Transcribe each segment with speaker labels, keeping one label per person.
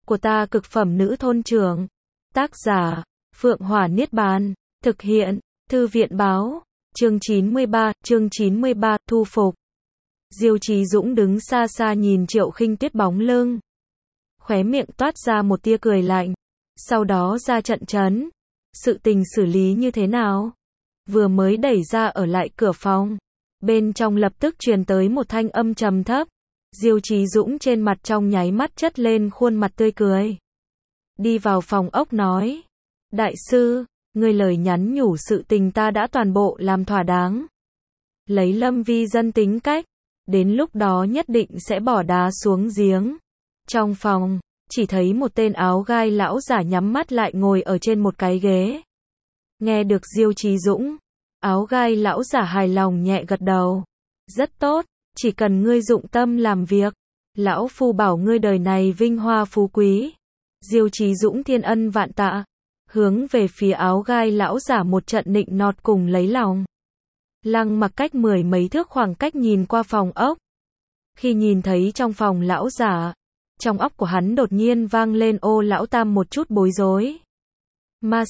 Speaker 1: của ta cực phẩm nữ thôn trưởng. Tác giả, Phượng Hỏa Niết Bàn. Thực hiện, Thư viện báo. Chương 93, thu phục. Diêu Chí Dũng đứng xa xa nhìn Triệu Khinh Tuyết bóng lưng. Khóe miệng toát ra một tia cười lạnh. Sau đó ra trận trấn. Sự tình xử lý như thế nào? Vừa mới đẩy ra ở lại cửa phòng. Bên trong lập tức truyền tới một thanh âm trầm thấp. Diêu Chí Dũng trên mặt trong nháy mắt chất lên khuôn mặt tươi cười. Đi vào phòng ốc nói. Đại sư, người lời nhắn nhủ sự tình ta đã toàn bộ làm thỏa đáng. Lấy Lâm Vi Dân tính cách, đến lúc đó nhất định sẽ bỏ đá xuống giếng. Trong phòng, chỉ thấy một tên áo gai lão giả nhắm mắt lại ngồi ở trên một cái ghế. Nghe được Diêu Chí Dũng, áo gai lão giả hài lòng nhẹ gật đầu. Rất tốt, chỉ cần ngươi dụng tâm làm việc, lão phu bảo ngươi đời này vinh hoa phú quý. Diêu Chí Dũng thiên ân vạn tạ, hướng về phía áo gai lão giả một trận nịnh nọt cùng lấy lòng. Lăng Mặc cách mười mấy thước khoảng cách nhìn qua phòng ốc. Khi nhìn thấy trong phòng lão giả, trong óc của hắn đột nhiên vang lên ô lão tam một chút bối rối. Ma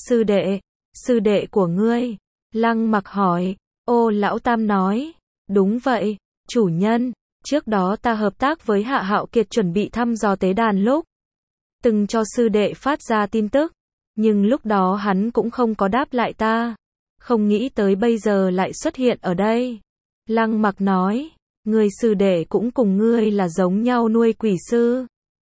Speaker 1: sư đệ của ngươi? Lăng Mặc hỏi. Ô lão tam nói, đúng vậy, chủ nhân, trước đó ta hợp tác với Hạ Hạo Kiệt chuẩn bị thăm dò tế đàn lúc. Từng cho sư đệ phát ra tin tức, nhưng lúc đó hắn cũng không có đáp lại ta. Không nghĩ tới bây giờ lại xuất hiện ở đây. Lăng Mặc nói, người sư đệ cũng cùng ngươi là giống nhau nuôi quỷ sư.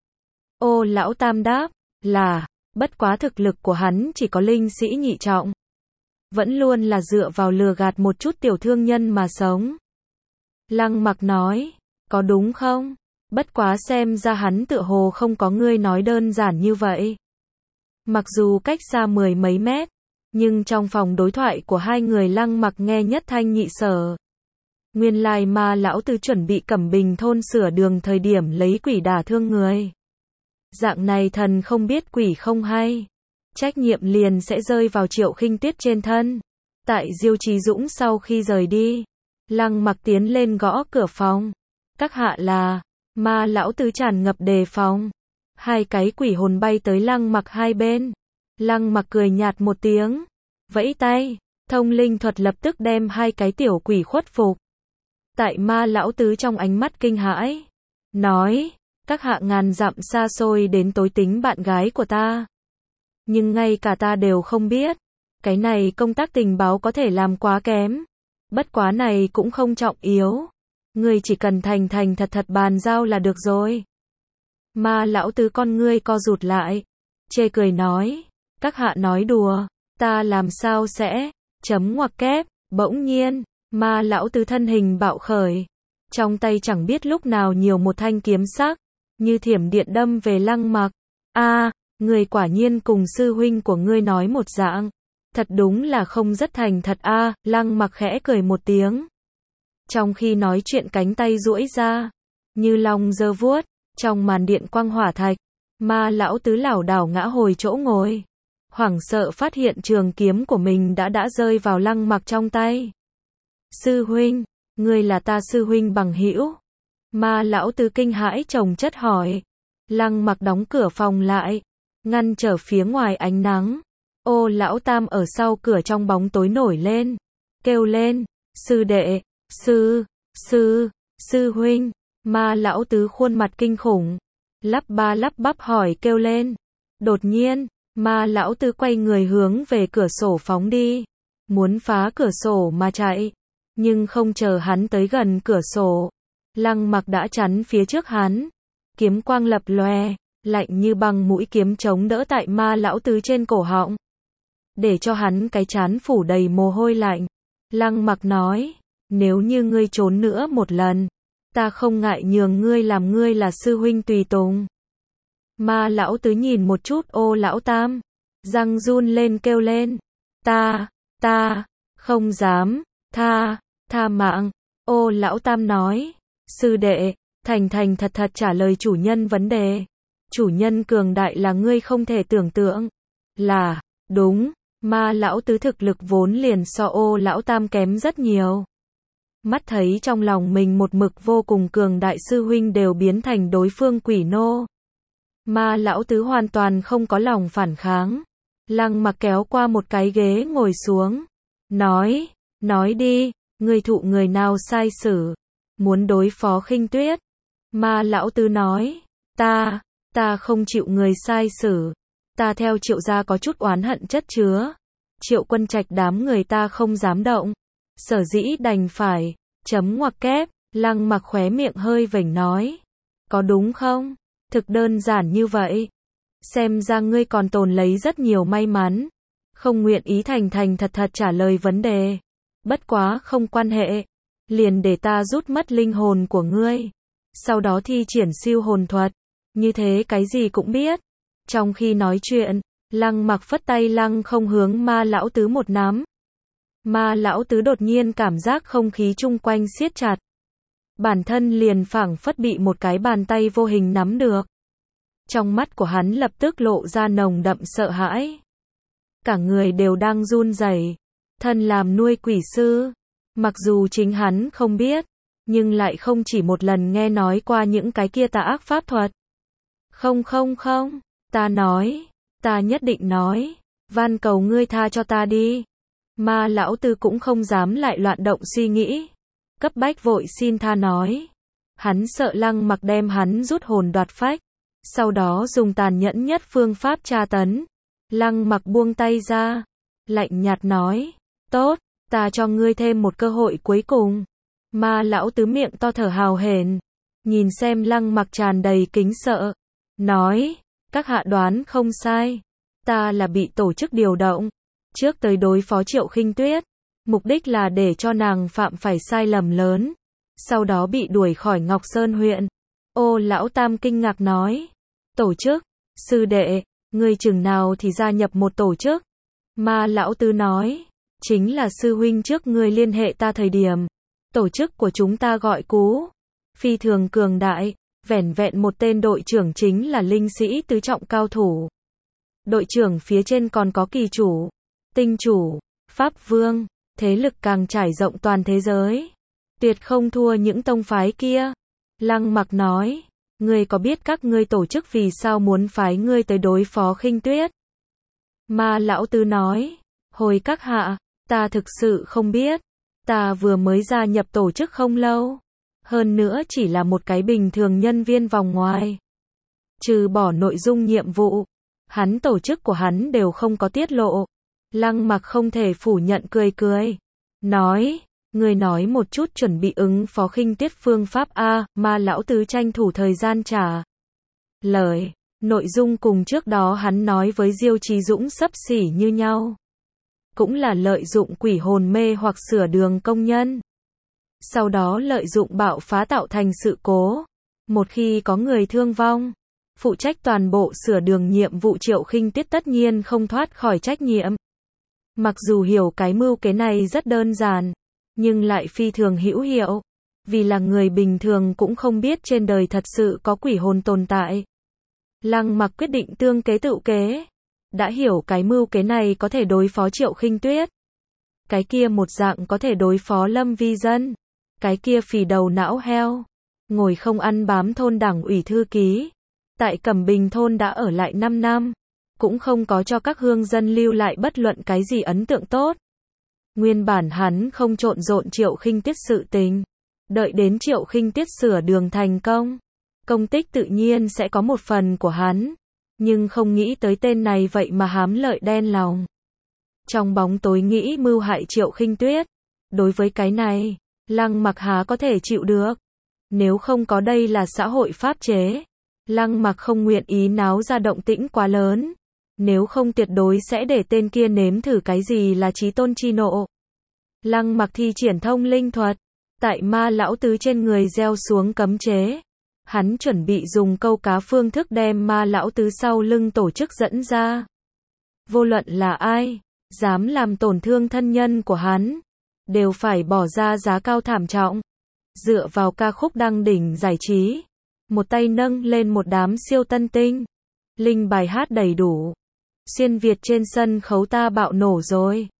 Speaker 1: Ô lão tam đáp, là, bất quá thực lực của hắn chỉ có linh sĩ nhị trọng. Vẫn luôn là dựa vào lừa gạt một chút tiểu thương nhân mà sống. Lăng Mặc nói, có đúng không? Bất quá xem ra hắn tựa hồ không có ngươi nói đơn giản như vậy. Mặc dù cách xa mười mấy mét, nhưng trong phòng đối thoại của hai người Lăng Mặc nghe nhất thanh nhị sở. Nguyên lai Ma lão tứ chuẩn bị Cẩm Bình thôn sửa đường thời điểm lấy quỷ đả thương người. Dạng này thần không biết quỷ không hay. Trách nhiệm liền sẽ rơi vào Triệu Khinh Tuyết trên thân. Tại Diêu Chí Dũng sau khi rời đi, Lăng Mặc tiến lên gõ cửa phòng. Các hạ là? Ma lão tứ tràn ngập đề phòng. Hai cái quỷ hồn bay tới Lăng Mặc hai bên. Lăng Mặc cười nhạt một tiếng, vẫy tay, thông linh thuật lập tức đem hai cái tiểu quỷ khuất phục. Tại Ma lão tứ trong ánh mắt kinh hãi, nói, các hạ ngàn dặm xa xôi đến tối tính bạn gái của ta. Nhưng ngay cả ta đều không biết, cái này công tác tình báo có thể làm quá kém. Bất quá này cũng không trọng yếu. Ngươi chỉ cần thành thành thật thật bàn giao là được rồi. Ma lão tứ con ngươi co rụt lại, chê cười nói, các hạ nói đùa, ta làm sao sẽ, chấm ngoặc kép, bỗng nhiên, Ma lão tứ thân hình bạo khởi, trong tay chẳng biết lúc nào nhiều một thanh kiếm sắc, như thiểm điện đâm về Lăng Mặc. A, người quả nhiên cùng sư huynh của ngươi nói một dạng, thật đúng là không rất thành thật a. Lăng Mặc khẽ cười một tiếng. Trong khi nói chuyện cánh tay duỗi ra, như long giơ vuốt, trong màn điện quang hỏa thạch, Ma lão tứ lảo đảo ngã hồi chỗ ngồi. Hoảng sợ phát hiện trường kiếm của mình đã rơi vào Lăng Mặc trong tay. Sư huynh, ngươi là ta sư huynh bằng hữu? Ma lão tứ kinh hãi chồng chất hỏi. Lăng Mặc đóng cửa phòng lại, ngăn trở phía ngoài ánh nắng. Ô lão tam ở sau cửa trong bóng tối nổi lên, kêu lên, sư đệ, sư huynh. Ma lão tứ khuôn mặt kinh khủng, lắp ba lắp bắp hỏi kêu lên. Đột nhiên, Ma lão tứ quay người hướng về cửa sổ phóng đi, muốn phá cửa sổ mà chạy, nhưng không chờ hắn tới gần cửa sổ, Lăng Mặc đã chắn phía trước hắn, kiếm quang lập lòe, lạnh như băng mũi kiếm chống đỡ tại Ma lão tứ trên cổ họng, để cho hắn cái trán phủ đầy mồ hôi lạnh. Lăng Mặc nói, nếu như ngươi trốn nữa một lần, ta không ngại nhường ngươi làm ngươi là sư huynh tùy tùng. Ma lão tứ nhìn một chút ô lão tam, răng run lên kêu lên, ta, không dám, tha mạng. Ô lão tam nói, sư đệ, thành thành thật thật trả lời chủ nhân vấn đề. Chủ nhân cường đại là ngươi không thể tưởng tượng. Là, đúng, Ma lão tứ thực lực vốn liền so ô lão tam kém rất nhiều. Mắt thấy trong lòng mình một mực vô cùng cường đại sư huynh đều biến thành đối phương quỷ nô. Ma lão tứ hoàn toàn không có lòng phản kháng. Lăng Mặc kéo qua một cái ghế ngồi xuống. Nói đi, ngươi thụ người nào sai xử, muốn đối phó Khinh Tuyết. Ma lão tứ nói, ta không chịu người sai xử. Ta theo Triệu gia có chút oán hận chất chứa. Triệu Quân Trạch đám người ta không dám động. Sở dĩ đành phải, chấm ngoặc kép. Lăng Mặc khóe miệng hơi vểnh nói. Có đúng không? Thực đơn giản như vậy. Xem ra ngươi còn tồn lấy rất nhiều may mắn. Không nguyện ý thành thật trả lời vấn đề. Bất quá không quan hệ. Liền để ta rút mất linh hồn của ngươi. Sau đó thi triển siêu hồn thuật. Như thế cái gì cũng biết. Trong khi nói chuyện, Lăng Mặc phất tay lăng không hướng ma lão tứ một nắm. Ma lão tứ đột nhiên cảm giác không khí chung quanh siết chặt. Bản thân liền phảng phất bị một cái bàn tay vô hình nắm được. Trong mắt của hắn lập tức lộ ra nồng đậm sợ hãi. Cả người đều đang run rẩy. Thân làm nuôi quỷ sư. Mặc dù chính hắn không biết, nhưng lại không chỉ một lần nghe nói qua những cái kia tà ác pháp thuật. Không, ta nhất định nói, van cầu ngươi tha cho ta đi. Ma lão tứ cũng không dám lại loạn động suy nghĩ. Cấp bách vội xin tha nói. Hắn sợ Lăng Mặc đem hắn rút hồn đoạt phách. Sau đó dùng tàn nhẫn nhất phương pháp tra tấn. Lăng Mặc buông tay ra. Lạnh nhạt nói. Tốt, ta cho ngươi thêm một cơ hội cuối cùng. Ma lão tứ miệng to thở hào hển. Nhìn xem Lăng Mặc tràn đầy kính sợ. Nói. Các hạ đoán không sai. Ta là bị tổ chức điều động. Trước tới đối phó Triệu Khinh Tuyết. Mục đích là để cho nàng phạm phải sai lầm lớn. Sau đó bị đuổi khỏi Ngọc Sơn huyện. Ô lão tam kinh ngạc nói. Tổ chức, sư đệ, ngươi chừng nào thì gia nhập một tổ chức. Ma lão tứ nói. Chính là sư huynh trước ngươi liên hệ ta thời điểm. Tổ chức của chúng ta gọi cú. Phi thường cường đại. Vẻn vẹn một tên đội trưởng chính là linh sĩ tứ trọng cao thủ. Đội trưởng phía trên còn có kỳ chủ, tinh chủ, pháp vương. Thế lực càng trải rộng toàn thế giới. Tuyệt không thua những tông phái kia. Lăng Mặc nói. Ngươi có biết các ngươi tổ chức vì sao muốn phái ngươi tới đối phó Khinh Tuyết? Ma lão tứ nói. Hồi các hạ, ta thực sự không biết. Ta vừa mới gia nhập tổ chức không lâu. Hơn nữa chỉ là một cái bình thường nhân viên vòng ngoài. Trừ bỏ nội dung nhiệm vụ, hắn tổ chức của hắn đều không có tiết lộ. Lăng Mặc không thể phủ nhận cười. Nói, người nói một chút chuẩn bị ứng phó Khinh Tuyết phương pháp A. Ma lão tứ tranh thủ thời gian trả lời. Nội dung cùng trước đó hắn nói với Diêu Chí Dũng xấp xỉ như nhau. Cũng là lợi dụng quỷ hồn mê hoặc sửa đường công nhân. Sau đó lợi dụng bạo phá tạo thành sự cố. Một khi có người thương vong, phụ trách toàn bộ sửa đường nhiệm vụ Triệu Khinh Tuyết tất nhiên không thoát khỏi trách nhiệm. Mặc dù hiểu cái mưu kế này rất đơn giản, nhưng lại phi thường hữu hiệu. Vì là người bình thường cũng không biết trên đời thật sự có quỷ hồn tồn tại. Lăng Mặc quyết định tương kế tự kế. Đã hiểu cái mưu kế này có thể đối phó Triệu Khinh Tuyết. Cái kia một dạng có thể đối phó Lâm Vi Dân. Cái kia phì đầu não heo. Ngồi không ăn bám thôn đảng ủy thư ký. Tại Cẩm Bình thôn đã ở lại 5 năm. Cũng không có cho các hương dân lưu lại bất luận cái gì ấn tượng tốt. Nguyên bản hắn không trộn rộn Triệu Khinh Tuyết sự tình. Đợi đến Triệu Khinh Tuyết sửa đường thành công. Công tích tự nhiên sẽ có một phần của hắn. Nhưng không nghĩ tới tên này vậy mà hám lợi đen lòng. Trong bóng tối nghĩ mưu hại Triệu Khinh Tuyết. Đối với cái này, Lăng Mặc há có thể chịu được. Nếu không có đây là xã hội pháp chế. Lăng Mặc không nguyện ý náo ra động tĩnh quá lớn. Nếu không tuyệt đối sẽ để tên kia nếm thử cái gì là chí tôn chi nộ. Lăng Mặc thi triển thông linh thuật. Tại ma lão tứ trên người gieo xuống cấm chế. Hắn chuẩn bị dùng câu cá phương thức đem ma lão tứ sau lưng tổ chức dẫn ra. Vô luận là ai, dám làm tổn thương thân nhân của hắn, đều phải bỏ ra giá cao thảm trọng. Dựa vào ca khúc đăng đỉnh giải trí. Một tay nâng lên một đám siêu tân tinh. Linh bài hát đầy đủ. Xuyên Việt trên sân khấu ta bạo nổ rồi.